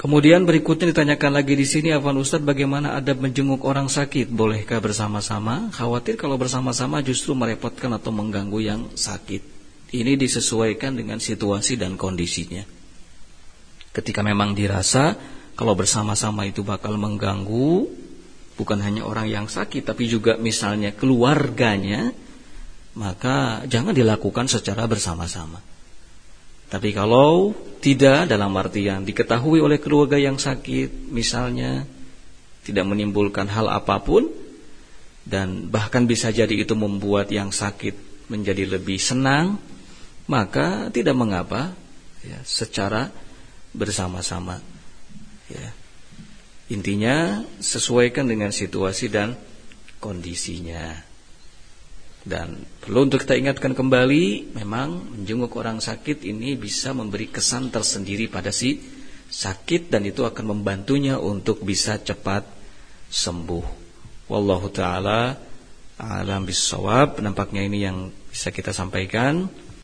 Kemudian berikutnya ditanyakan lagi di sini, Afwan Ustadz, bagaimana adab menjenguk orang sakit? Bolehkah bersama-sama? Khawatir kalau bersama-sama justru merepotkan atau mengganggu yang sakit. Ini disesuaikan dengan situasi dan kondisinya. Ketika memang dirasa kalau bersama-sama itu bakal mengganggu, bukan hanya orang yang sakit tapi juga misalnya keluarganya, maka jangan dilakukan secara bersama-sama. Tapi kalau tidak, dalam artian diketahui oleh keluarga yang sakit, misalnya tidak menimbulkan hal apapun, dan bahkan bisa jadi itu membuat yang sakit menjadi lebih senang, maka tidak mengapa ya, secara bersama-sama ya. Intinya sesuaikan dengan situasi dan kondisinya. Dan perlu untuk kita ingatkan kembali, memang menjenguk orang sakit ini bisa memberi kesan tersendiri pada si sakit, dan itu akan membantunya untuk bisa cepat sembuh. Wallahu ta'ala a'lam bissawab. Nampaknya ini yang bisa kita sampaikan.